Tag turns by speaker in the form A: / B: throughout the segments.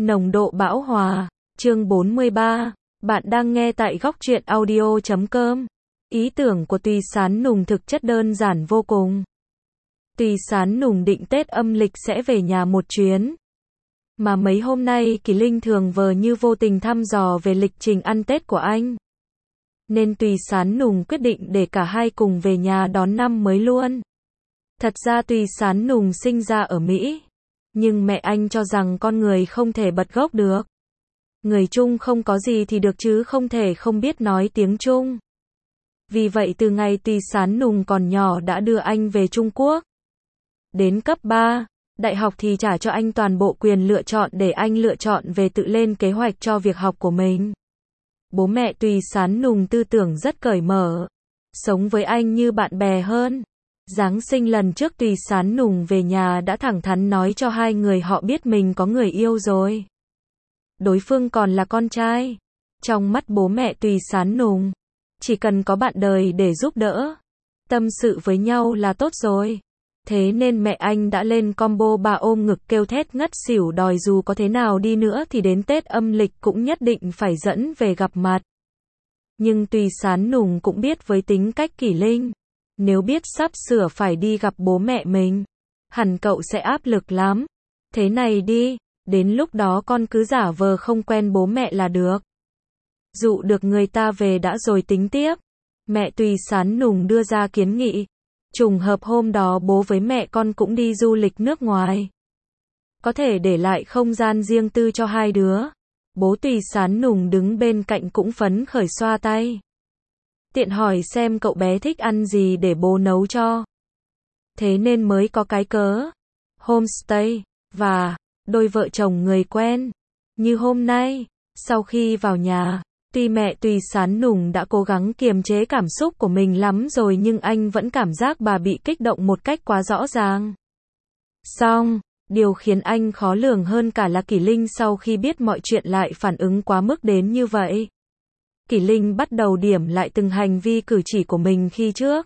A: Nồng độ bão hòa, chương 43, bạn đang nghe tại góc truyện audio.com. Ý tưởng của Tùy Sán Nùng thực chất đơn giản vô cùng. Tùy Sán Nùng định Tết âm lịch sẽ về nhà một chuyến. Mà mấy hôm nay Kỳ Linh thường vờ như vô tình thăm dò về lịch trình ăn Tết của anh. Nên Tùy Sán Nùng quyết định để cả hai cùng về nhà đón năm mới luôn. Thật ra Tùy Sán Nùng sinh ra ở Mỹ. Nhưng mẹ anh cho rằng con người không thể bật gốc được. Người Trung không có gì thì được chứ không thể không biết nói tiếng Trung. Vì vậy từ ngày Tùy Sán Nùng còn nhỏ đã đưa anh về Trung Quốc. Đến cấp 3, đại học thì trả cho anh toàn bộ quyền lựa chọn để anh lựa chọn về tự lên kế hoạch cho việc học của mình. Bố mẹ Tùy Sán Nùng tư tưởng rất cởi mở, sống với anh như bạn bè hơn. Giáng sinh lần trước Tùy Sán Nùng về nhà đã thẳng thắn nói cho hai người họ biết mình có người yêu rồi. Đối phương còn là con trai. Trong mắt bố mẹ Tùy Sán Nùng, chỉ cần có bạn đời để giúp đỡ, tâm sự với nhau là tốt rồi. Thế nên mẹ anh đã lên combo bà ôm ngực kêu thét ngất xỉu đòi dù có thế nào đi nữa thì đến Tết âm lịch cũng nhất định phải dẫn về gặp mặt. Nhưng Tùy Sán Nùng cũng biết với tính cách Kỳ Linh, nếu biết sắp sửa phải đi gặp bố mẹ mình, hẳn cậu sẽ áp lực lắm. Thế này đi, đến lúc đó con cứ giả vờ không quen bố mẹ là được. Dụ được người ta về đã rồi tính tiếp. Mẹ Tùy Sán Nùng đưa ra kiến nghị. Trùng hợp hôm đó bố với mẹ con cũng đi du lịch nước ngoài. Có thể để lại không gian riêng tư cho hai đứa. Bố Tùy Sán Nùng đứng bên cạnh cũng phấn khởi xoa tay. Tiện hỏi xem cậu bé thích ăn gì để bố nấu cho. Thế nên mới có cái cớ homestay và đôi vợ chồng người quen. Như hôm nay, sau khi vào nhà, tuy mẹ Tùy Sán Nùng đã cố gắng kiềm chế cảm xúc của mình lắm rồi nhưng anh vẫn cảm giác bà bị kích động một cách quá rõ ràng. Xong, điều khiến anh khó lường hơn cả là Kỳ Linh sau khi biết mọi chuyện lại phản ứng quá mức đến như vậy. Kỳ Linh bắt đầu điểm lại từng hành vi cử chỉ của mình khi trước.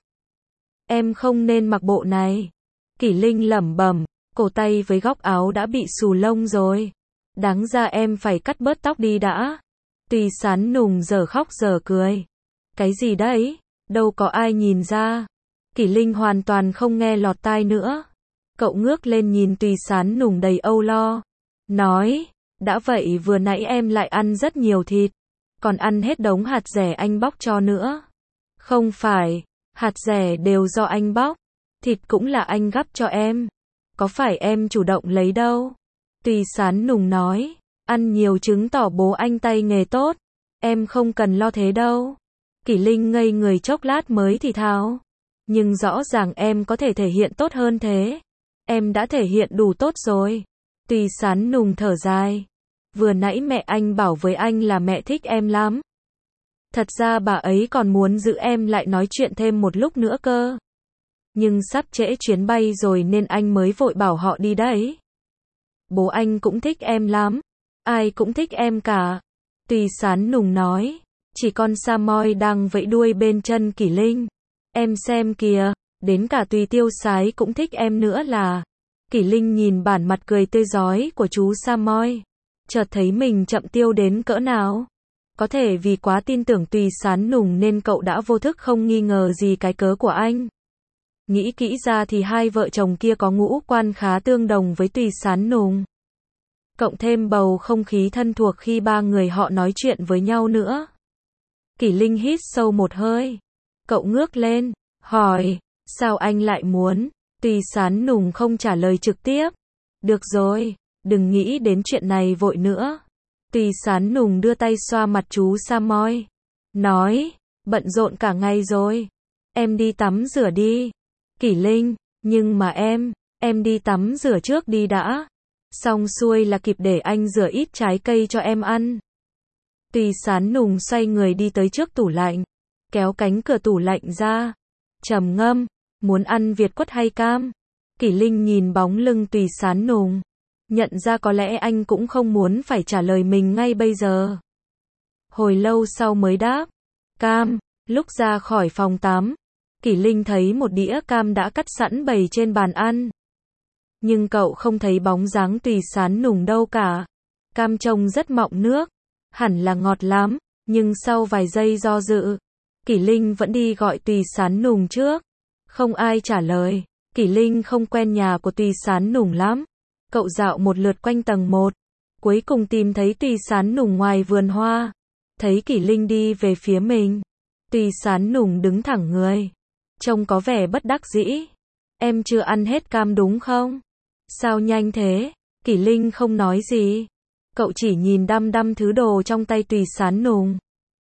A: Em không nên mặc bộ này. Kỳ Linh lẩm bẩm, cổ tay với góc áo đã bị xù lông rồi. Đáng ra em phải cắt bớt tóc đi đã. Tùy Sán Nùng giờ khóc giờ cười. Cái gì đấy? Đâu có ai nhìn ra. Kỳ Linh hoàn toàn không nghe lọt tai nữa. Cậu ngước lên nhìn Tùy Sán Nùng đầy âu lo. Nói, đã vậy vừa nãy em lại ăn rất nhiều thịt. Còn ăn hết đống hạt dẻ anh bóc cho nữa. Không phải, hạt dẻ đều do anh bóc. Thịt cũng là anh gắp cho em. Có phải em chủ động lấy đâu? Tùy Sán Nùng nói, ăn nhiều chứng tỏ bố anh tay nghề tốt. Em không cần lo thế đâu. Kỳ Linh ngây người chốc lát mới thì thào. Nhưng rõ ràng em có thể thể hiện tốt hơn thế. Em đã thể hiện đủ tốt rồi. Tùy Sán Nùng thở dài. Vừa nãy mẹ anh bảo với anh là mẹ thích em lắm. Thật ra bà ấy còn muốn giữ em lại nói chuyện thêm một lúc nữa cơ. Nhưng sắp trễ chuyến bay rồi nên anh mới vội bảo họ đi đấy. Bố anh cũng thích em lắm. Ai cũng thích em cả. Tùy Sán Nùng nói. Chỉ con Samoy đang vẫy đuôi bên chân Kỳ Linh. Em xem kìa, đến cả Tùy Tiêu Sái cũng thích em nữa là. Kỳ Linh nhìn bản mặt cười tươi rói của chú Samoy. Chợt thấy mình chậm tiêu đến cỡ nào. Có thể vì quá tin tưởng Tùy Sán Nùng nên cậu đã vô thức không nghi ngờ gì cái cớ của anh. Nghĩ kỹ ra thì hai vợ chồng kia có ngũ quan khá tương đồng với Tùy Sán Nùng. Cộng thêm bầu không khí thân thuộc khi ba người họ nói chuyện với nhau nữa. Kỳ Linh hít sâu một hơi. Cậu ngước lên, hỏi, sao anh lại muốn? Tùy Sán Nùng không trả lời trực tiếp. Được rồi, đừng nghĩ đến chuyện này vội nữa. Tùy Sán Nùng đưa tay xoa mặt chú Samoy. Nói, bận rộn cả ngày rồi. Em đi tắm rửa đi. Kỳ Linh, nhưng mà em đi tắm rửa trước đi đã. Xong xuôi là kịp để anh rửa ít trái cây cho em ăn. Tùy Sán Nùng xoay người đi tới trước tủ lạnh. Kéo cánh cửa tủ lạnh ra. Trầm ngâm, muốn ăn Việt quất hay cam? Kỳ Linh nhìn bóng lưng Tùy Sán Nùng. Nhận ra có lẽ anh cũng không muốn phải trả lời mình ngay bây giờ. Hồi lâu sau mới đáp. Cam. Lúc ra khỏi phòng tắm, Kỳ Linh thấy một đĩa cam đã cắt sẵn bày trên bàn ăn. Nhưng cậu không thấy bóng dáng Tùy Sán Nùng đâu cả. Cam trông rất mọng nước, hẳn là ngọt lắm, nhưng sau vài giây do dự, Kỷ Linh vẫn đi gọi Tùy Sán Nùng trước. Không ai trả lời, Kỷ Linh không quen nhà của Tùy Sán Nùng lắm. Cậu dạo một lượt quanh tầng 1, cuối cùng tìm thấy Tùy Sán Nùng ngoài vườn hoa. Thấy Kỷ Linh đi về phía mình, Tùy Sán Nùng đứng thẳng người, trông có vẻ bất đắc dĩ. Em chưa ăn hết cam đúng không? Sao nhanh thế? Kỷ Linh không nói gì. Cậu chỉ nhìn đăm đăm thứ đồ trong tay Tùy Sán Nùng.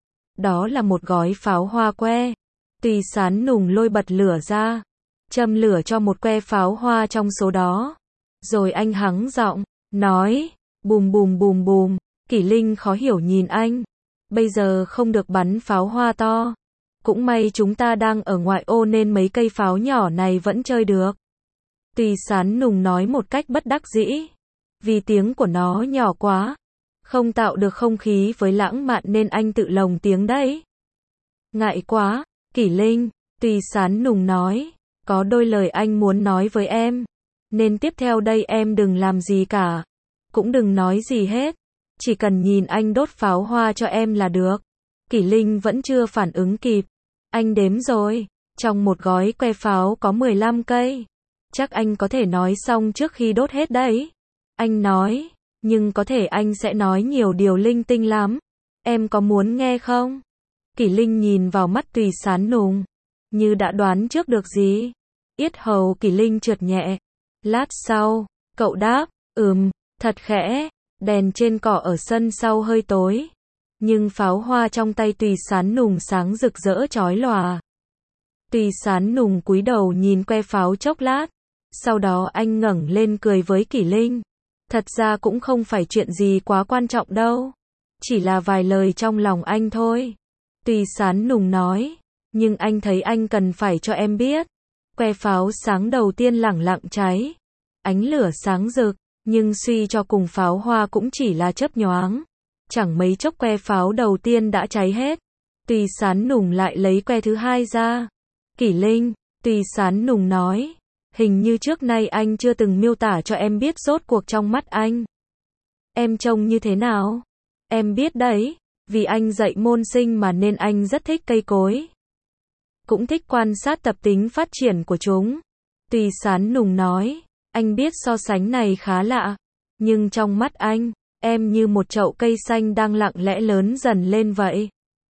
A: Đó là một gói pháo hoa que. Tùy Sán Nùng lôi bật lửa ra, châm lửa cho một que pháo hoa trong số đó. Rồi anh hắng giọng, nói, bùm bùm bùm bùm. Kỷ Linh khó hiểu nhìn anh. Bây giờ không được bắn pháo hoa to. Cũng may chúng ta đang ở ngoại ô nên mấy cây pháo nhỏ này vẫn chơi được. Tùy Sán Nùng nói một cách bất đắc dĩ. Vì tiếng của nó nhỏ quá, không tạo được không khí với lãng mạn nên anh tự lồng tiếng đấy. Ngại quá, Kỷ Linh, Tùy Sán Nùng nói, có đôi lời anh muốn nói với em. Nên tiếp theo đây em đừng làm gì cả. Cũng đừng nói gì hết. Chỉ cần nhìn anh đốt pháo hoa cho em là được. Kỷ Linh vẫn chưa phản ứng kịp. Anh đếm rồi. Trong một gói que pháo có 15 cây. Chắc anh có thể nói xong trước khi đốt hết đấy. Anh nói. Nhưng có thể anh sẽ nói nhiều điều linh tinh lắm. Em có muốn nghe không? Kỷ Linh nhìn vào mắt Tùy Sán Nùng. Như đã đoán trước được gì. Yết hầu Kỷ Linh trượt nhẹ. Lát sau, cậu đáp, thật khẽ. Đèn trên cỏ ở sân sau hơi tối. Nhưng pháo hoa trong tay Tùy Sán Nùng sáng rực rỡ chói lòa. Tùy Sán Nùng cúi đầu nhìn que pháo chốc lát. Sau đó anh ngẩng lên cười với Kỷ Linh. Thật ra cũng không phải chuyện gì quá quan trọng đâu. Chỉ là vài lời trong lòng anh thôi. Tùy Sán Nùng nói. Nhưng anh thấy anh cần phải cho em biết. Que pháo sáng đầu tiên lẳng lặng cháy. Ánh lửa sáng rực. Nhưng suy cho cùng pháo hoa cũng chỉ là chớp nhoáng. Chẳng mấy chốc que pháo đầu tiên đã cháy hết. Tùy Sán Nùng lại lấy que thứ hai ra. Kỷ Linh, Tùy Sán Nùng nói. Hình như trước nay anh chưa từng miêu tả cho em biết rốt cuộc trong mắt anh. Em trông như thế nào? Em biết đấy, vì anh dạy môn sinh mà nên anh rất thích cây cối. Cũng thích quan sát tập tính phát triển của chúng. Tùy Sán Nùng nói. Anh biết so sánh này khá lạ. Nhưng trong mắt anh, em như một chậu cây xanh đang lặng lẽ lớn dần lên vậy.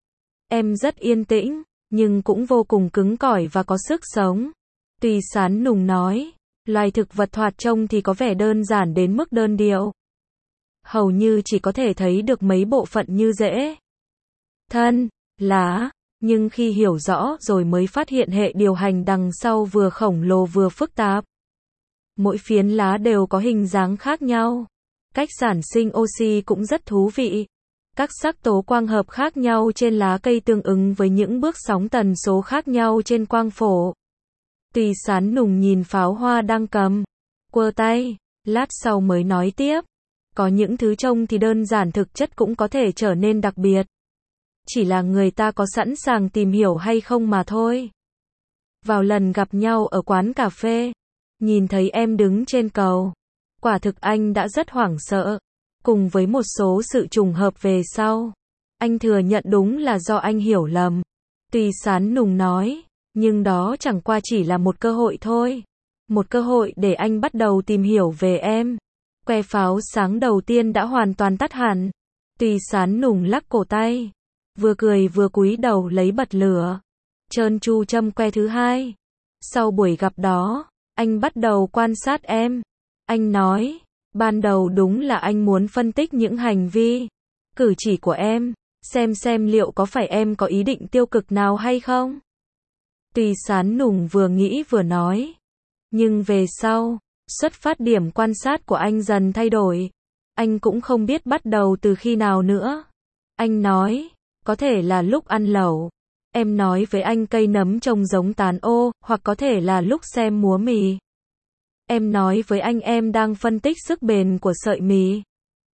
A: Em rất yên tĩnh, nhưng cũng vô cùng cứng cỏi và có sức sống. Tùy Sán Nùng nói, loài thực vật thoạt trông thì có vẻ đơn giản đến mức đơn điệu. Hầu như chỉ có thể thấy được mấy bộ phận như rễ, thân, lá, nhưng khi hiểu rõ rồi mới phát hiện hệ điều hành đằng sau vừa khổng lồ vừa phức tạp. Mỗi phiến lá đều có hình dáng khác nhau. Cách sản sinh oxy cũng rất thú vị. Các sắc tố quang hợp khác nhau trên lá cây tương ứng với những bước sóng tần số khác nhau trên quang phổ. Tùy Sán Nùng nhìn pháo hoa đang cầm, quơ tay, lát sau mới nói tiếp. Có những thứ trông thì đơn giản thực chất cũng có thể trở nên đặc biệt. Chỉ là người ta có sẵn sàng tìm hiểu hay không mà thôi. Vào lần gặp nhau ở quán cà phê, nhìn thấy em đứng trên cầu. Quả thực anh đã rất hoảng sợ. Cùng với một số sự trùng hợp về sau. Anh thừa nhận đúng là do anh hiểu lầm. Tùy Sán Nùng nói. Nhưng đó chẳng qua chỉ là một cơ hội thôi. Một cơ hội để anh bắt đầu tìm hiểu về em. Que pháo sáng đầu tiên đã hoàn toàn tắt hẳn. Tùy Sán Nùng lắc cổ tay. Vừa cười vừa cúi đầu lấy bật lửa. Trơn tru châm que thứ hai. Sau buổi gặp đó, anh bắt đầu quan sát em. Anh nói, ban đầu đúng là anh muốn phân tích những hành vi, cử chỉ của em, xem liệu có phải em có ý định tiêu cực nào hay không. Tùy Sán Nùng vừa nghĩ vừa nói. Nhưng về sau, xuất phát điểm quan sát của anh dần thay đổi. Anh cũng không biết bắt đầu từ khi nào nữa. Anh nói, có thể là lúc ăn lẩu. Em nói với anh cây nấm trông giống tán ô, hoặc có thể là lúc xem múa mì. Em nói với anh em đang phân tích sức bền của sợi mì.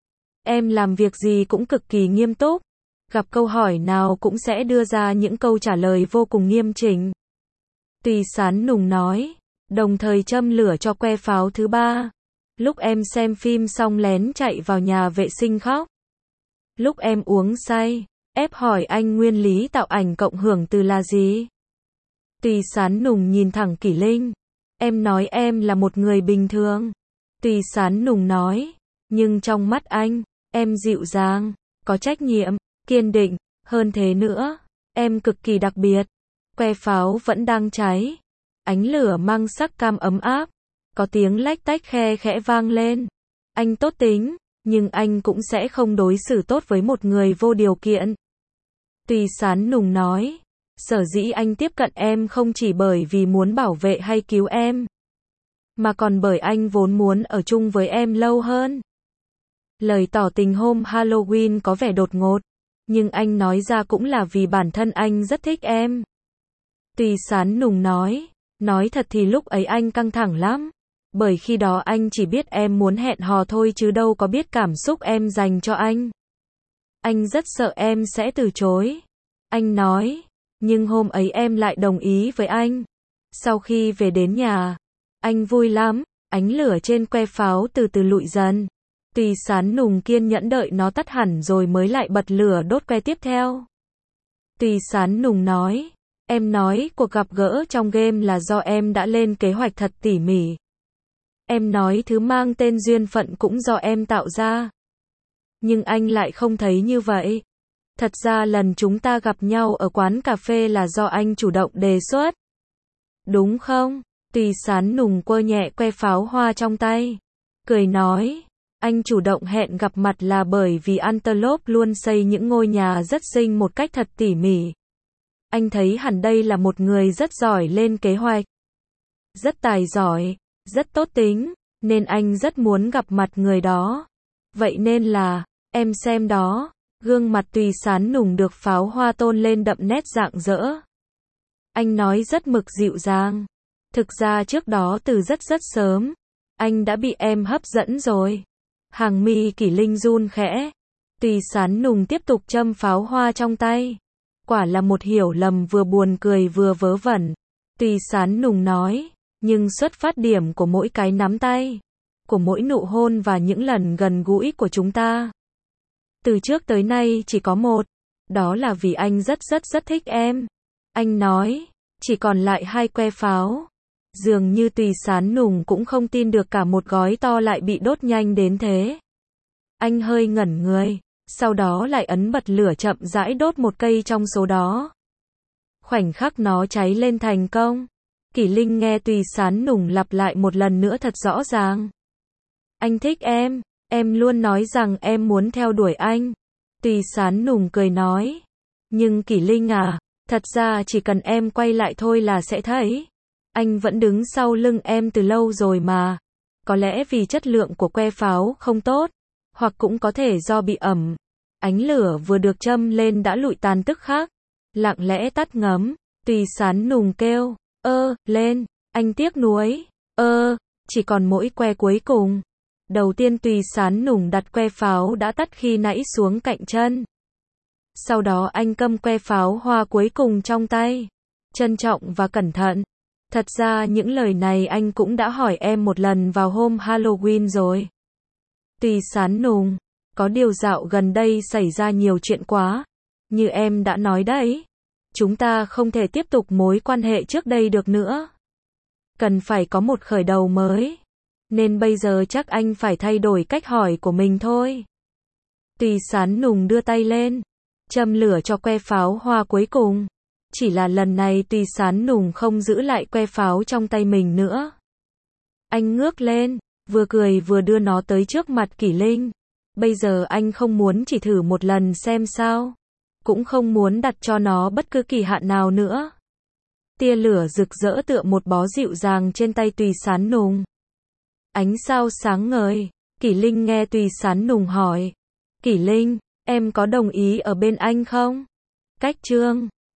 A: Em làm việc gì cũng cực kỳ nghiêm túc. Gặp câu hỏi nào cũng sẽ đưa ra những câu trả lời vô cùng nghiêm chỉnh. Tùy Sán Nùng nói, đồng thời châm lửa cho que pháo thứ ba. Lúc em xem phim xong lén chạy vào nhà vệ sinh khóc. Lúc em uống say, ép hỏi anh nguyên lý tạo ảnh cộng hưởng từ là gì. Tùy Sán Nùng nhìn thẳng Kỷ Linh. Em nói em là một người bình thường. Tùy Sán Nùng nói. Nhưng trong mắt anh, em dịu dàng, có trách nhiệm, kiên định, hơn thế nữa, em cực kỳ đặc biệt. Que pháo vẫn đang cháy. Ánh lửa mang sắc cam ấm áp. Có tiếng lách tách khe khẽ vang lên. Anh tốt tính, nhưng anh cũng sẽ không đối xử tốt với một người vô điều kiện. Tùy Sán Nùng nói. Sở dĩ anh tiếp cận em không chỉ bởi vì muốn bảo vệ hay cứu em, mà còn bởi anh vốn muốn ở chung với em lâu hơn. Lời tỏ tình hôm Halloween có vẻ đột ngột, nhưng anh nói ra cũng là vì bản thân anh rất thích em. Tùy Sán Nùng nói thật thì lúc ấy anh căng thẳng lắm, bởi khi đó anh chỉ biết em muốn hẹn hò thôi chứ đâu có biết cảm xúc em dành cho anh. Anh rất sợ em sẽ từ chối. Anh nói, nhưng hôm ấy em lại đồng ý với anh. Sau khi về đến nhà, anh vui lắm, ánh lửa trên que pháo từ từ lụi dần. Tùy Sán Nùng kiên nhẫn đợi nó tắt hẳn rồi mới lại bật lửa đốt que tiếp theo. Tùy Sán Nùng nói, em nói cuộc gặp gỡ trong game là do em đã lên kế hoạch thật tỉ mỉ. Em nói thứ mang tên duyên phận cũng do em tạo ra. Nhưng anh lại không thấy như vậy. Thật ra lần chúng ta gặp nhau ở quán cà phê là do anh chủ động đề xuất. Đúng không? Tùy Sán Nùng quơ nhẹ que pháo hoa trong tay. Cười nói, anh chủ động hẹn gặp mặt là bởi vì Antelope luôn xây những ngôi nhà rất xinh một cách thật tỉ mỉ. Anh thấy hẳn đây là một người rất giỏi lên kế hoạch. Rất tài giỏi, rất tốt tính, nên anh rất muốn gặp mặt người đó. Vậy nên là, em xem đó. Gương mặt Tùy Sán Nùng được pháo hoa tôn lên đậm nét rạng rỡ. Anh nói rất mực dịu dàng. Thực ra trước đó từ rất sớm, anh đã bị em hấp dẫn rồi. Hàng mi Kỷ Linh run khẽ. Tùy Sán Nùng tiếp tục châm pháo hoa trong tay. Quả là một hiểu lầm vừa buồn cười vừa vớ vẩn. Tùy Sán Nùng nói, nhưng xuất phát điểm của mỗi cái nắm tay, của mỗi nụ hôn và những lần gần gũi của chúng ta, từ trước tới nay chỉ có một. Đó là vì anh rất thích em. Anh nói, chỉ còn lại 2 que pháo. Dường như Tùy Sán Nùng cũng không tin được cả một gói to lại bị đốt nhanh đến thế. Anh hơi ngẩn người, sau đó lại ấn bật lửa chậm rãi đốt một cây trong số đó. Khoảnh khắc nó cháy lên thành công. Kỷ Linh nghe Tùy Sán Nùng lặp lại một lần nữa thật rõ ràng. Anh thích em luôn nói rằng em muốn theo đuổi anh. Tùy Sán Nùng cười nói. Nhưng Kỷ Linh à, thật ra chỉ cần em quay lại thôi là sẽ thấy. Anh vẫn đứng sau lưng em từ lâu rồi mà. Có lẽ vì chất lượng của que pháo không tốt, hoặc cũng có thể do bị ẩm. Ánh lửa vừa được châm lên đã lụi tàn tức khắc. Lặng lẽ tắt ngấm. Tùy Sán Nùng kêu, lên, anh tiếc nuối. Chỉ còn mỗi que cuối cùng. Đầu tiên Tùy Sán Nùng đặt que pháo đã tắt khi nãy xuống cạnh chân. Sau đó anh cầm que pháo hoa cuối cùng trong tay. Trân trọng và cẩn thận. Thật ra những lời này anh cũng đã hỏi em một lần vào hôm Halloween rồi. Tùy Sán Nùng, có điều dạo gần đây xảy ra nhiều chuyện quá. Như em đã nói đấy, chúng ta không thể tiếp tục mối quan hệ trước đây được nữa. Cần phải có một khởi đầu mới. Nên bây giờ chắc anh phải thay đổi cách hỏi của mình thôi. Tùy Sán Nùng đưa tay lên, châm lửa cho que pháo hoa cuối cùng. Chỉ là lần này Tùy Sán Nùng không giữ lại que pháo trong tay mình nữa. Anh ngước lên, vừa cười vừa đưa nó tới trước mặt Kỷ Linh. Bây giờ anh không muốn chỉ thử một lần xem sao. Cũng không muốn đặt cho nó bất cứ kỳ hạn nào nữa. Tia lửa rực rỡ tựa một bó dịu dàng trên tay Tùy Sán Nùng. Ánh sao sáng ngời. Kỷ Linh nghe Tùy Sán Nùng hỏi. Kỷ Linh, em có đồng ý ở bên anh không? Cách chương